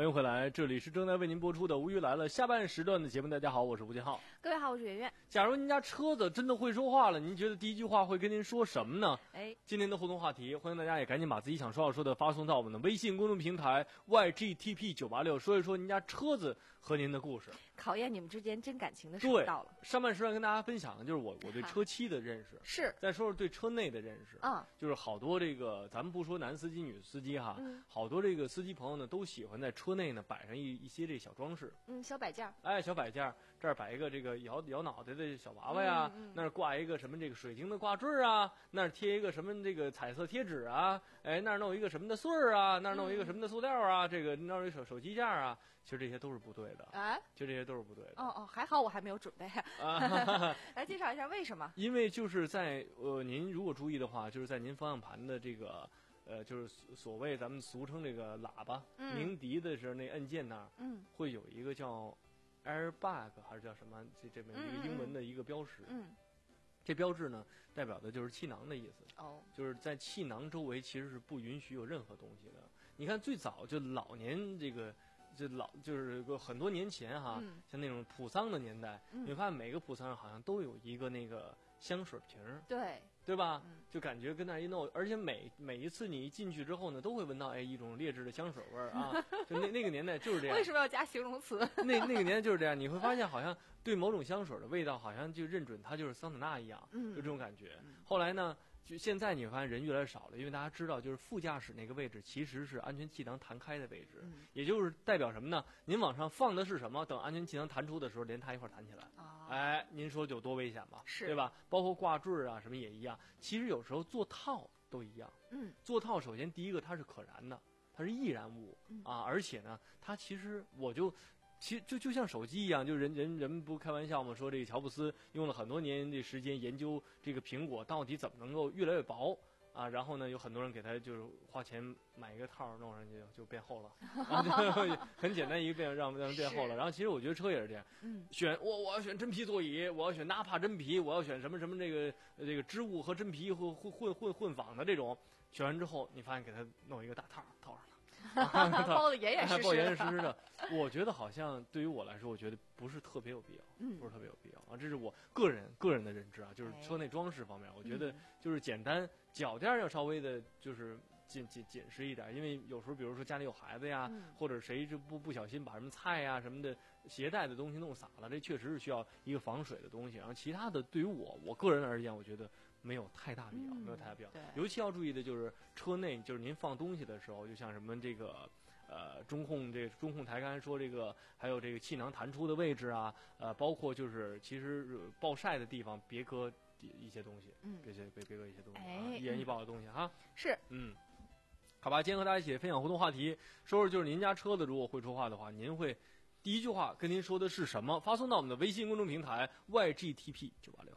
欢迎回来，这里是正在为您播出的《无语来了》下半时段的节目。大家好，我是吴金浩。 各位好，我是圆圆。 假如您家车子真的会说话了，您觉得第一句话会跟您说什么呢？ 哎， 今天的互动话题，欢迎大家也赶紧把自己想说要说的发送到我们的微信公众平台 Y G T P 九八六，说一说您家车子和您的故事。 考验你们之间真感情的时候到了。 上半时段跟大家分享的就是我我对车漆的认识， 是再说说对车内的认识。 嗯， 就是好多这个咱们不说男司机女司机哈， 嗯、 好多这个司机朋友呢都喜欢在车内呢摆上一一些这小装饰， 嗯，小摆件， 哎，小摆件，这儿摆一个这个摇摇脑袋的小娃娃呀， 嗯嗯、 那儿挂一个什么这个水晶的挂坠啊，那儿贴一个什么这个彩色贴纸啊，哎，那儿弄一个什么的穗儿啊，那儿弄一个什么的塑料啊，嗯、这个那儿有手手机架啊，其实这些都是不对的， 哎， 就这些都是不对的。 哦哦，还好我还没有准备啊，来介绍一下为什么？ 因为就是在呃，您如果注意的话，就是在您方向盘的这个。呃，就是所谓咱们俗称这个喇叭、嗯、鸣笛的时候，那按键那儿， 嗯， 会有一个叫 airbag 还是叫什么这这么一个英文的一个标识， 嗯， 这标志呢代表的就是气囊的意思， 哦， 就是在气囊周围其实是不允许有任何东西的。你看最早就老年这个。就老就是个很多年前哈， 嗯、 像那种普桑的年代， 嗯、 你发现每个普桑上好像都有一个那个香水瓶， 对对吧？ 嗯、 就感觉跟那一弄，而且每每一次你一进去之后呢，都会闻到哎一种劣质的香水味儿啊。就那那个年代就是这样。 为什么要加形容词？ 那那个年代就是这样，你会发现好像对某种香水的味道，好像就认准它就是桑塔纳一样， 嗯、 就这种感觉。 嗯、 后来呢？就现在你会发现人越来越少了，因为大家知道，就是副驾驶那个位置其实是安全气囊弹开的位置， 嗯、 也就是代表什么呢？您往上放的是什么？等安全气囊弹出的时候，连它一块弹起来。 哦、 哎，您说有多危险吧？ 是， 对吧？包括挂坠啊什么也一样。其实有时候做套都一样。 嗯， 做套首先第一个它是可燃的，它是易燃物、 嗯、 啊，而且呢，它其实我就。其实就就像手机一样，就人人人们不开玩笑嘛，说这个乔布斯用了很多年的时间研究这个苹果到底怎么能够越来越薄啊，然后呢，有很多人给他就是花钱买一个套弄上去就变厚了，啊、就很简单一个变让让变厚了。然后其实我觉得车也是这样， 嗯， 选我我要选真皮座椅，我要选纳帕真皮，我要选什么什么这个这个织物和真皮混混混混混纺的这种，选完之后你发现给他弄一个大套套上了。 包的严严实实的， 包严严实实的。我觉得好像对于我来说，我觉得不是特别有必要， 嗯， 不是特别有必要啊。这是我个人个人的认知啊，就是车内装饰方面，我觉得就是简单，脚垫要稍微的，就是紧紧紧实一点，因为有时候比如说家里有孩子呀， 嗯、 或者谁就不不小心把什么菜呀什么的携带的东西弄洒了，这确实是需要一个防水的东西。然后其他的，对于我我个人而言，我觉得。没有太大必要， 嗯、 没有太大必要。 对， 尤其要注意的就是车内，就是您放东西的时候，就像什么这个，呃，中控这中控台刚才说这个，还有这个气囊弹出的位置啊，呃，包括就是其实暴晒的地方别搁一些东西， 嗯， 别别别别搁一些东西， 哎、 啊，易燃易爆的东西哈。 是， 嗯，好吧，今天和大家一起分享互动话题，说说就是您家车子如果会说话的话，您会第一句话跟您说的是什么？发送到我们的微信公众平台 Y G T P 九八六。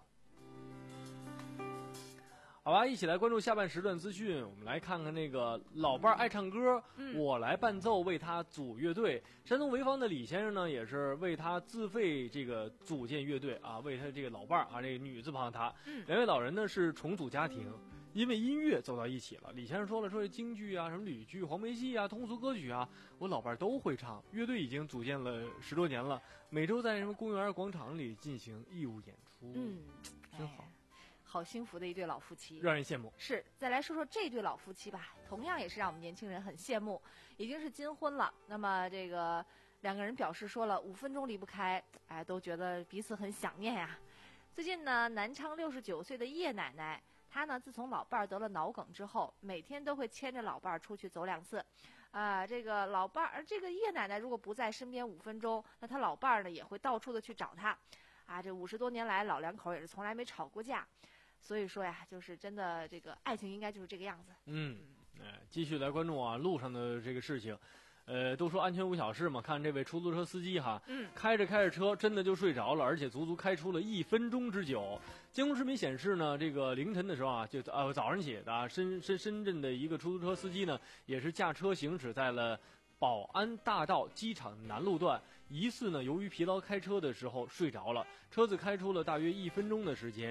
好吧，一起来关注下半时段资讯。我们来看看那个老伴儿爱唱歌， 嗯、 我来伴奏，为他组乐队。山东潍坊的李先生呢，也是为他自费这个组建乐队啊，为他这个老伴儿啊，这个女字旁他。 嗯、 两位老人呢是重组家庭，因为音乐走到一起了。李先生说了，说京剧啊、什么吕剧、黄梅戏啊、通俗歌曲啊，我老伴儿都会唱。乐队已经组建了十多年了，每周在什么公园广场里进行义务演出。 嗯， 真好。 哎好幸福的一对老夫妻， 让人羡慕。 是，再来说说这对老夫妻吧，同样也是让我们年轻人很羡慕，已经是金婚了。那么这个两个人表示说了，五分钟离不开，哎，都觉得彼此很想念呀。最近呢，南昌六十九岁的叶奶奶，她呢自从老伴儿得了脑梗之后，每天都会牵着老伴儿出去走两次。啊、呃，这个老伴儿，这个叶奶奶如果不在身边五分钟，那她老伴儿呢也会到处的去找她。啊，这五十多年来，老两口也是从来没吵过架。所以说呀，就是真的，这个爱情应该就是这个样子。 嗯，哎，继续来关注啊，路上的这个事情。呃，都说安全无小事嘛，看这位出租车司机哈， 嗯， 开着开着车真的就睡着了，而且足足开出了一分钟之久。监控视频显示呢，这个凌晨的时候啊，就呃早上起的啊，深深深圳的一个出租车司机呢，也是驾车行驶在了宝安大道机场南路段，疑似呢由于疲劳开车的时候睡着了，车子开出了大约一分钟的时间。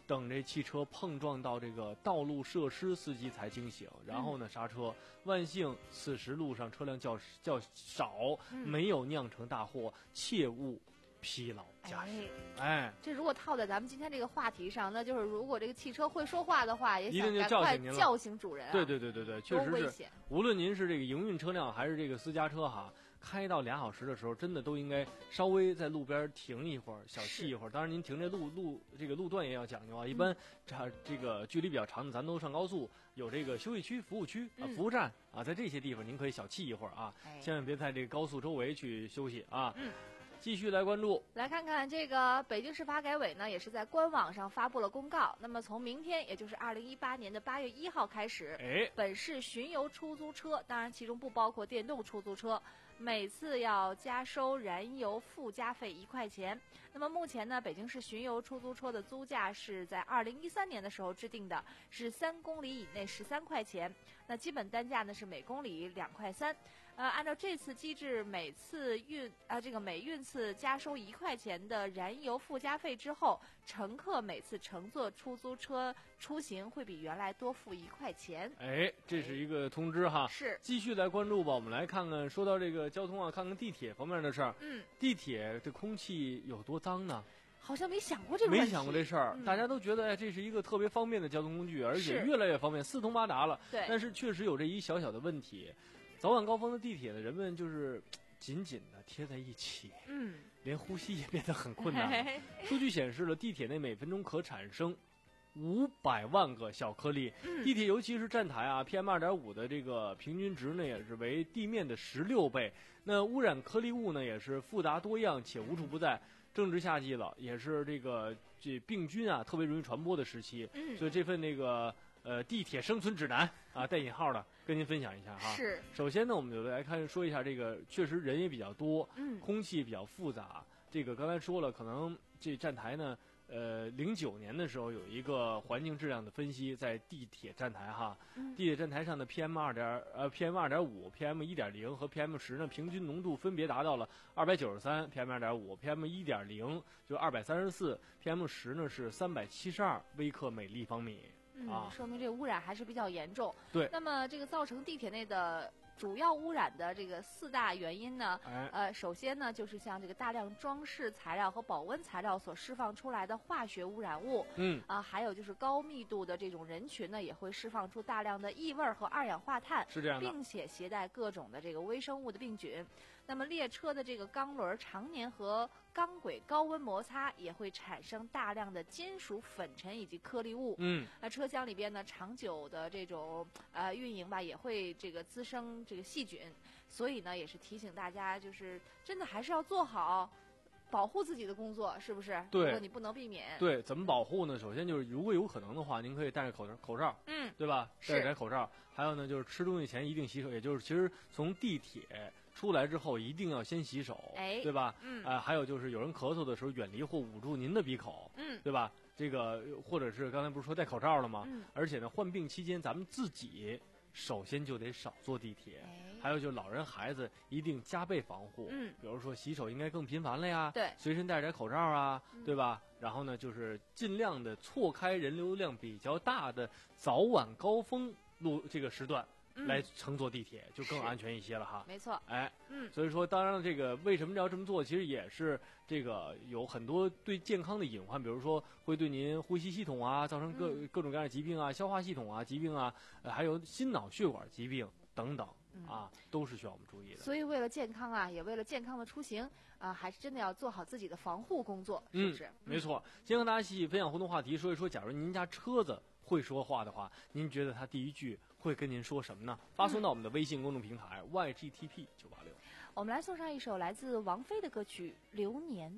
等这汽车碰撞到这个道路设施，司机才惊醒，然后呢刹车。万幸此时路上车辆较较少， 嗯没有酿成大祸，切勿疲劳驾驶。哎， 这如果套在咱们今天这个话题上，那就是如果这个汽车会说话的话，也一定就想赶快叫醒您了叫醒主人、啊。 对对对对对，确实是多危险。 无论您是这个营运车辆还是这个私家车哈，开到俩小时的时候，真的都应该稍微在路边停一会儿，小憩一会儿。当然，您停这路路这个路段也要讲究啊。一般这这个距离比较长的，咱都上高速，有这个休息区、服务区啊、 嗯服务站啊，在这些地方您可以小憩一会儿啊， 哎千万别在这个高速周围去休息啊。 嗯。 继续来关注， 来看看这个北京市发改委呢，也是在官网上发布了公告。那么从明天，也就是二零一八年的八月一号开始， 哎， 本市巡游出租车，当然其中不包括电动出租车，每次要加收燃油附加费一块钱。那么目前呢，北京市巡游出租车的租价是在二零一三年的时候制定的，是三公里以内十三块钱，那基本单价呢是每公里两块三。呃，按照这次机制，每次运啊这个每运次加收一块钱的燃油附加费之后，乘客每次乘坐出租车出行会比原来多付一块钱。 哎，这是一个通知哈。 是。 继续来关注吧，我们来看看，说到这个交通啊，看看地铁方面的事儿。 嗯。 地铁的空气有多脏呢？ 好像没想过这个问题。 没想过这事儿、 嗯， 大家都觉得哎，这是一个特别方便的交通工具，而且是越来越方便，四通八达了。 对。 但是确实有这一小小的问题，早晚高峰的地铁呢，人们就是紧紧的贴在一起， 嗯， 连呼吸也变得很困难了。数据显示了，地铁内每分钟可产生五百万个小颗粒。 嗯、 地铁尤其是站台啊 ，P M 二点五 的这个平均值呢，也是为地面的十六倍。那污染颗粒物呢，也是复杂多样且无处不在。正值夏季了，也是这个这病菌啊特别容易传播的时期， 嗯， 所以这份那个呃地铁生存指南啊带引号的跟您分享一下哈。 是。 首先呢，我们就来看说一下这个，确实人也比较多， 嗯， 空气比较复杂。这个刚才说了，可能这站台呢。呃，零九年的时候有一个环境质量的分析，在地铁站台哈， 嗯、 地铁站台上的 P M 二点呃 P M 二点五、P M 一点零和 P M 十呢，平均浓度分别达到了二百九十三 P M 二点五、P M 一点零就二百三十四 ，P M 十呢是三百七十二微克每立方米。 嗯， 啊， 说明这个污染还是比较严重。 对。 那么这个造成地铁内的主要污染的这个四大原因呢， 哎、 呃，首先呢就是像这个大量装饰材料和保温材料所释放出来的化学污染物， 嗯， 啊、呃，还有就是高密度的这种人群呢，也会释放出大量的异味和二氧化碳， 是这样的， 并且携带各种的这个微生物的病菌。那么列车的这个钢轮常年和钢轨高温摩擦，也会产生大量的金属粉尘以及颗粒物。 嗯， 那车厢里边呢，长久的这种呃运营吧，也会这个滋生这个细菌。所以呢，也是提醒大家，就是真的还是要做好保护自己的工作，是不是？ 对， 如果你不能避免。 对，怎么保护呢？首先就是，如果有可能的话，您可以戴着口罩，口罩， 嗯， 对吧？ 是。 戴着口罩。还有呢，就是吃东西前一定洗手，也就是其实从地铁出来之后一定要先洗手， 哎， 对吧？ 嗯。 啊、呃，还有就是有人咳嗽的时候，远离或捂住您的鼻口， 嗯， 对吧？这个或者是刚才不是说戴口罩了吗？ 嗯。 而且呢，患病期间咱们自己首先就得少坐地铁。 哎。 还有就是老人孩子一定加倍防护， 嗯， 比如说洗手应该更频繁了呀， 对， 随身带着口罩啊， 嗯、 对吧？然后呢，就是尽量的错开人流量比较大的早晚高峰路这个时段。来乘坐地铁就更安全一些了哈， 没错， 哎， 嗯， 所以说，当然了，这个为什么要这么做，其实也是这个有很多对健康的隐患，比如说会对您呼吸系统啊造成各、 嗯、 各种各样的疾病啊，消化系统啊疾病啊，呃、还有心脑血管疾病等等、 嗯、 啊，都是需要我们注意的。 所以为了健康啊，也为了健康的出行啊，还是真的要做好自己的防护工作，是不是？ 嗯、没错。今天和大家细细分享互动话题，说一说，假如您家车子会说话的话，您觉得它第一句会跟您说什么呢？发送到我们的微信公众平台、嗯、Y G T P 九八六。 我们来送上一首来自王菲的歌曲《流年》。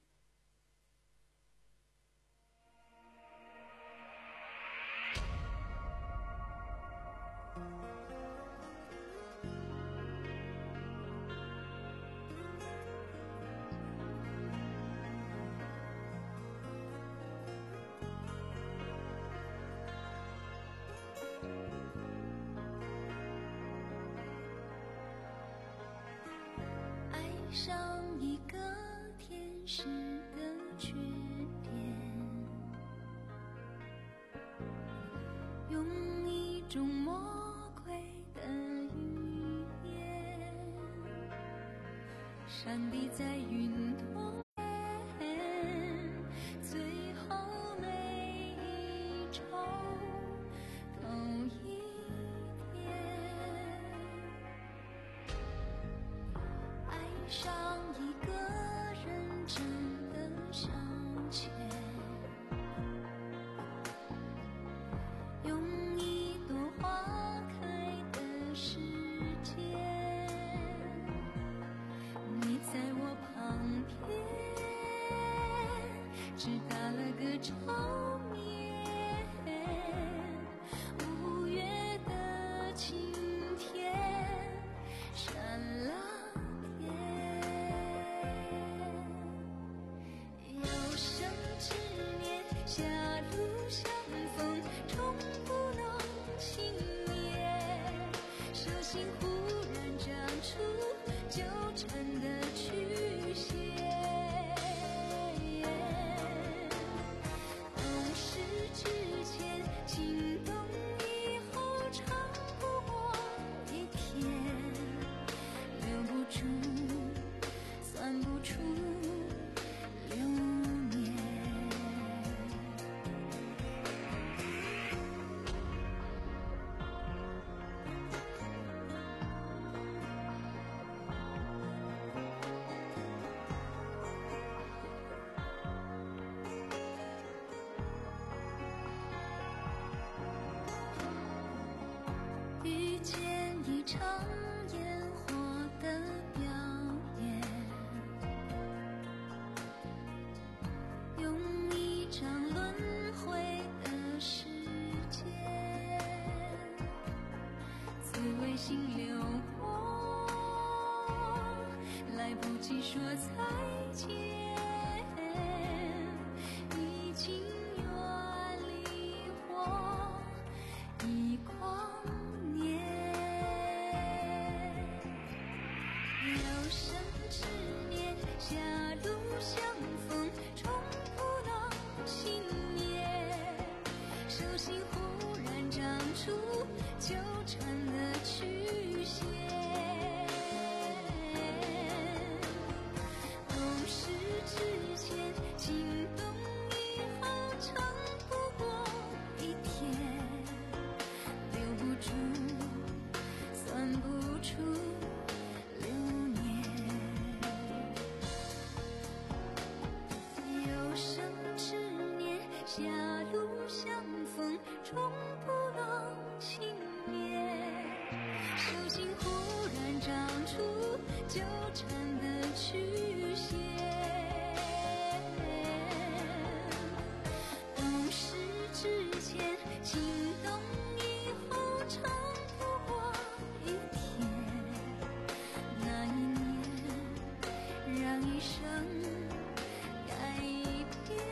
上一个天使的缺点， 闪避在云朵间，最后每一周都一天，爱上一个人真的向前，用一朵花开的时间，你在我旁边，只打了个照面，五月的晴天闪了天，有生之年狭路相逢，终不能幸免，手心忽然长出纠缠的曲线，懂事之前心动，以后长不过一天，留不住算不出流年。遇见一场烟火的表演，用一张轮回的时间，滋味心流过，来不及说再见，已经远离我一光年，有生之年狭路相逢，终不能幸免，手心忽然长出纠缠的曲线，懂事之前心动，以后长不过一天，留不住算不出流年，有生之年狭路相逢，终不能幸免，手心忽然长出纠缠的曲线，懂事之前心动，以后长不过一天，那一年让一生改变。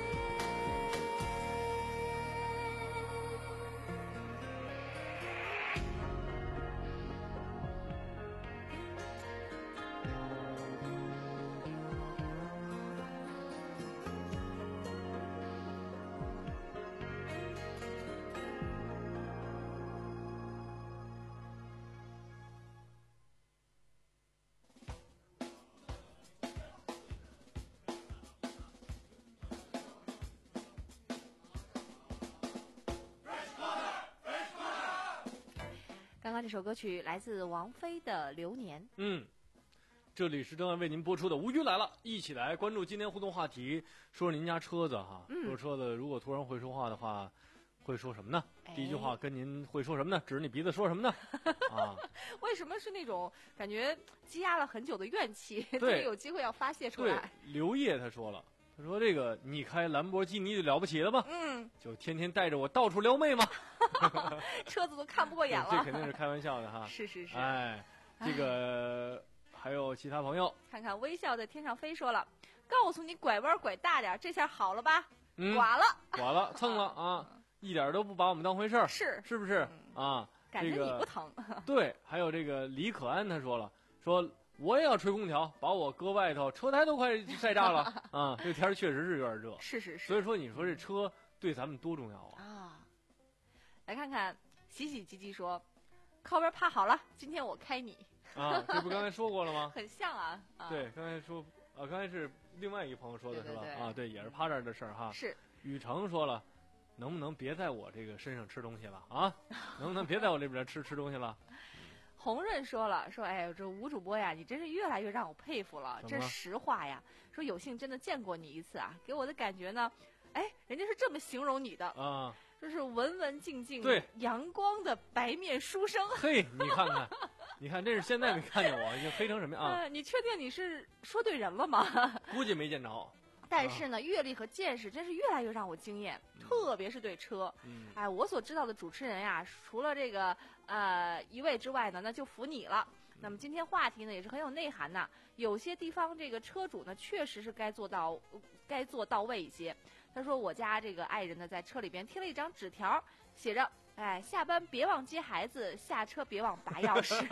刚刚这首歌曲来自王菲的《流年》。 嗯，这里是正在为您播出的《无语来了》，一起来关注今天互动话题，说说您家车子哈。 嗯说车子如果突然会说话的话，会说什么呢？ 哎第一句话跟您会说什么呢？指着你鼻子说什么呢？啊， 为什么是那种感觉积压了很久的怨气， 对终于有机会要发泄出对来？， 刘烨他说了，他说这个你开兰博基尼就了不起了吧？ 嗯， 就天天带着我到处撩妹嘛。 车子都看不过眼这了。 肯定是开玩笑的哈。 是是是。 哎，这个还有其他朋友， 看看微笑在天上飞说了，告诉你拐弯拐大点，这下好了吧？ 嗯， 剐了， 剐了，蹭了啊，一点都不把我们当回事儿， 是是不是啊？ 感觉这个你不疼。 对，还有这个李可安他说了，说我也要吹空调，把我搁外头，车胎都快晒炸了啊！这天儿确实是有点热， 是是是。 所以说你说这车对咱们多重要啊！ 啊，来看看喜喜唧唧说，靠边趴好了，今天我开你。 啊，这不刚才说过了吗？ 很像啊。啊对，刚才说啊，刚才是另外一个朋友说的是吧？ 对对对啊，对，也是趴这儿的事儿哈。 是。 雨成说了，能不能别在我这个身上吃东西了啊？能不能别在我这边吃吃东西了？ 红润说了，说哎，这吴主播呀，你真是越来越让我佩服了，这实话呀。说有幸真的见过你一次啊，给我的感觉呢，哎，人家是这么形容你的啊， 这是文文静静、 对阳光的白面书生。 嘿，你看看，你看，这是现在没看见我，已经黑成什么样啊、 呃？你确定你是说对人了吗？ 估计没见着。 但是呢，阅历和见识真是越来越让我惊艳， 嗯、 特别是对车。 嗯， 哎，我所知道的主持人呀，除了这个呃一位之外呢，那就服你了。那么今天话题呢也是很有内涵的，有些地方这个车主呢确实是该做到该做到位一些。他说我家这个爱人呢在车里边贴了一张纸条，写着哎下班别忘接孩子，下车别忘拔钥匙。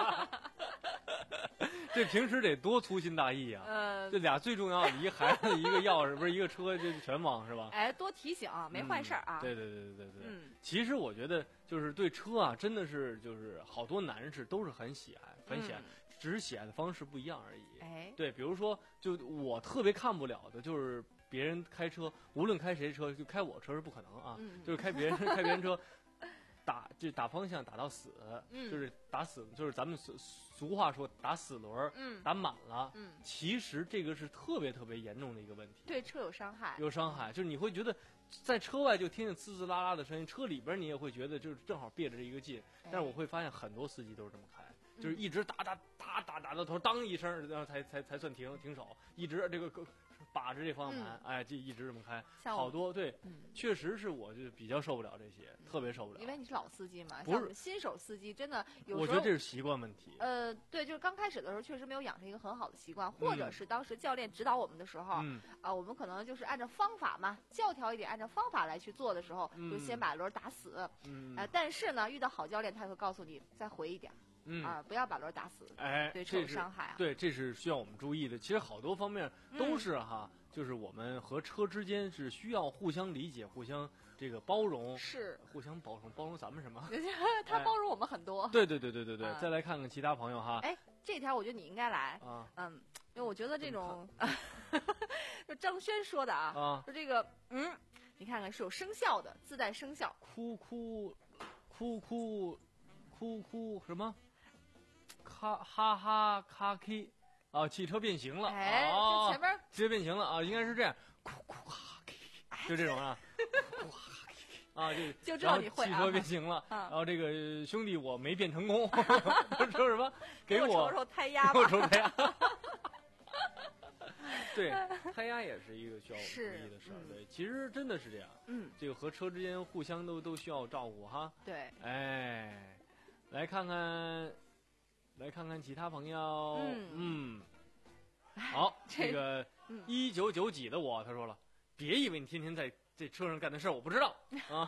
这平时得多粗心大意啊！ 呃， 这俩最重要的，一个孩子，一个钥匙，不是一个车，就全忘是吧？ 哎，多提醒，没坏事啊、 嗯。对对对对对对。 嗯， 其实我觉得就是对车啊，真的是就是好多男士都是很喜爱，很喜爱，嗯、只是喜爱的方式不一样而已。 哎， 对，比如说，就我特别看不了的就是别人开车，无论开谁车，就开我车是不可能啊， 嗯、 就是开别人开别人车。打就打方向打到死， 嗯、 就是打死，就是咱们俗俗话说打死轮， 嗯， 打满了， 嗯， 其实这个是特别特别严重的一个问题， 对车有伤害， 有伤害，就是你会觉得在车外就听见滋滋啦啦的声音，车里边你也会觉得就是正好憋着这一个劲，但是我会发现很多司机都是这么开， 嗯、 就是一直打打打打打到头，当一声，然后才才才算停停手，一直这个。把着这方向盘， 嗯、 哎，就一直这么开，好多对， 嗯、 确实是我就比较受不了这些，嗯、特别受不了。 因为你是老司机嘛， 不是像新手司机，真的有时候我觉得这是习惯问题。 呃，对，就是刚开始的时候确实没有养成一个很好的习惯，或者是当时教练指导我们的时候，啊、 嗯呃，我们可能就是按照方法嘛，教条一点，按照方法来去做的时候， 嗯、 就先把轮打死。 嗯， 呃，但是呢，遇到好教练，他会告诉你再回一点。 嗯啊，不要把轮打死， 哎， 对车有伤害啊。 对，这是需要我们注意的。其实好多方面都是哈，嗯、就是我们和车之间是需要互相理解、互相这个包容， 是互相包容，包容咱们什么？ 他包容我们很多。 哎、对对对对对对， 啊、 再来看看其他朋友哈。 哎，这条我觉得你应该来啊， 嗯，因为我觉得这种，就张轩说的啊， 啊说这个，嗯，你看看是有声效的，自带声效， 哭哭哭哭哭哭什么？哈哈哈卡 K 啊，汽车变形了， 哎， 啊、 前面汽车变形了啊，应该是这样，哭哭哈 K， 就这种啊，哭哭哈 K 啊，就就知道你会啊， 汽车变形了， 啊、 然后这个兄弟我没变成功，说什么？给我瞅瞅胎压吧， 给我瞅瞅胎压。对，胎压也是一个需要注意的事儿。对，其实真的是这样。 嗯， 这个和车之间互相都都需要照顾哈。 对， 哎，来看看。来看看其他朋友， 嗯， 嗯好， 这, 这个一九九几的我，他说了，别以为你天天在这车上干的事儿我不知道啊，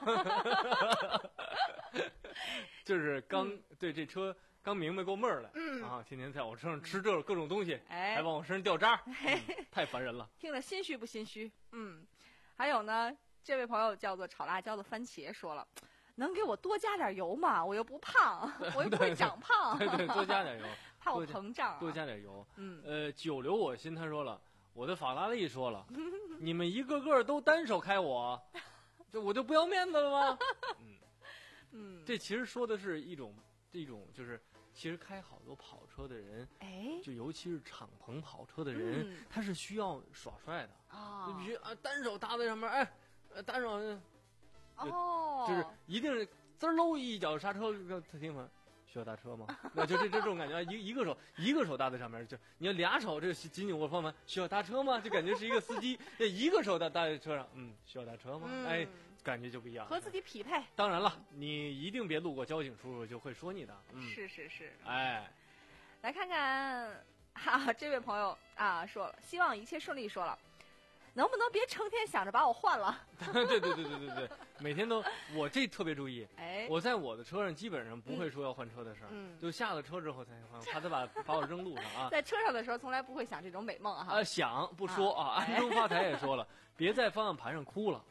就是刚、嗯、对这车刚明白过味儿来， 嗯啊，天天在我车上吃这各种东西， 哎， 还往我身上掉渣、嗯，太烦人了。 听着心虚不心虚？嗯，还有呢，这位朋友叫做炒辣椒的番茄说了。能给我多加点油吗？我又不胖，我又不会长胖。 对 对, 对，多加点油， 怕我膨胀、啊。 多加点油。 嗯。 呃，久留我心，他说了，我的法拉利说了，你们一个个都单手开我，这我就不要面子了吗？嗯嗯。 这其实说的是一种一种，就是其实开好多跑车的人， 哎， 就尤其是敞篷跑车的人， 嗯、 他是需要耍帅的啊， 你必须啊单手搭在上面，哎，单手。 哦， 就是一定是滋喽一脚刹车，他听完需要搭车吗？那就这这种感觉，一一个手一个手搭在上面，就你要俩手这个紧紧握方向盘，需要搭车吗？就感觉是一个司机，这一个手搭搭在车上，嗯，需要搭车吗？ 嗯、 哎，感觉就不一样， 和自己匹配。 当然了，你一定别路过交警叔叔就会说你的，嗯， 是是是， 哎， 来看看哈、啊，这位朋友啊说了，希望一切顺利，说了。能不能别成天想着把我换了？ 对对对对对对对，每天都我这特别注意。 哎， 我在我的车上基本上不会说要换车的事儿， 嗯， 就下了车之后才换，怕他把把我扔路上啊。 在车上的时候从来不会想这种美梦哈。 啊，想不说啊， 啊安中发财也说了，别在方向盘上哭了，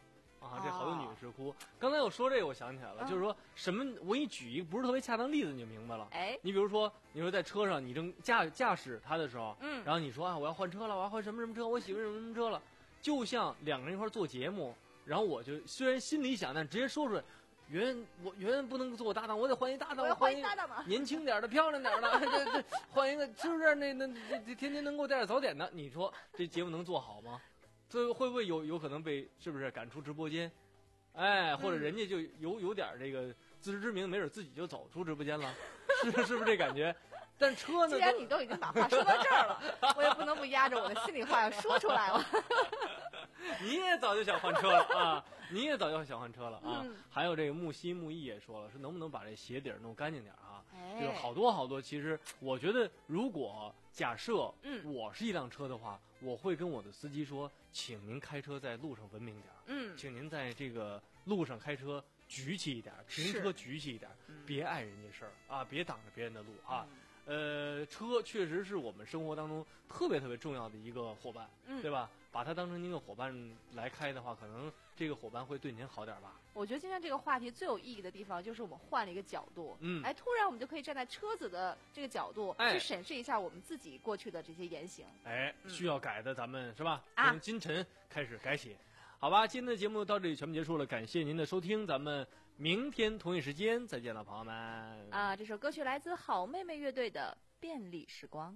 啊，这好多女士哭。刚才我说这个，我想起来了， 嗯就是说什么，我给你举一个不是特别恰当例子，你就明白了。 哎， 你比如说，你说在车上，你正驾驾驶它的时候， 嗯， 然后你说啊，我要换车了，我要换什么什么车，我喜欢什么什么车了，就像两个人一块儿做节目，然后我就虽然心里想，但直接说出来。圆我圆不能做我搭档，我得换一搭档， 我要换换一搭档嘛， 年轻点的、漂亮点的，对对，换一个是不是？那那那天天能给我带点早点的，你说这节目能做好吗？最后会不会有有可能被是不是赶出直播间？哎，或者人家就有有点这个自知之明，没准自己就走出直播间了，是是不是这感觉？但车呢？ 既然你都已经把话说到这儿了，我也不能不压着我的心里话要说出来了。 你也早就想换车了啊！你也早就想换车了啊！ 嗯、 还有这个木西木易也说了，说能不能把这鞋底儿弄干净点啊？ 哎、 就是好多好多。其实我觉得，如果假设嗯我是一辆车的话，我会跟我的司机说，请您开车在路上文明点， 嗯， 请您在这个路上开车局气一点，停车局气一点，别碍人家事儿啊，别挡着别人的路啊。 嗯呃，车确实是我们生活当中特别特别重要的一个伙伴， 嗯， 对吧？把它当成一个伙伴来开的话，可能这个伙伴会对您好点吧。 我觉得今天这个话题最有意义的地方，就是我们换了一个角度， 嗯， 哎，突然我们就可以站在车子的这个角度， 哎， 去审视一下我们自己过去的这些言行。 哎，需要改的咱们是吧？ 啊， 从今晨开始改起。好吧，今天的节目到这里全部结束了，感谢您的收听，咱们明天同一时间再见了，朋友们。 啊，这首歌曲来自好妹妹乐队的《便利时光》。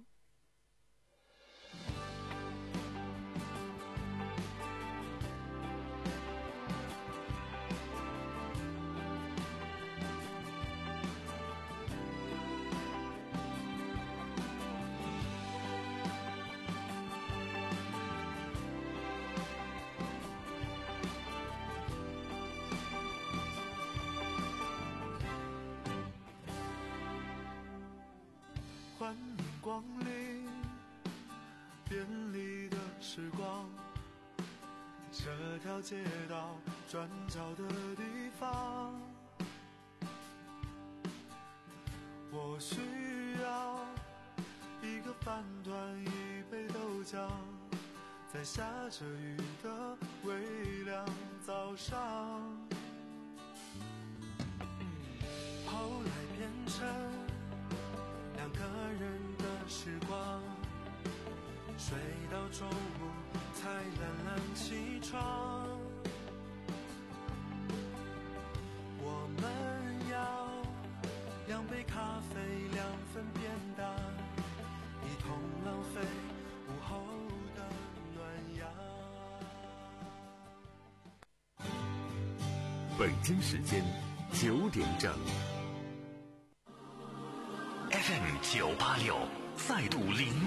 欢迎光临便利的时光，这条街道转角的地方，我需要一个饭团，一杯豆浆，在下着雨的微凉早上，后来变成两个人的时光，睡到中午才懒懒起床。我们要两杯咖啡，两份便当，一同浪费午后的暖阳。 北京时间九点整。 F M 九八六再度零。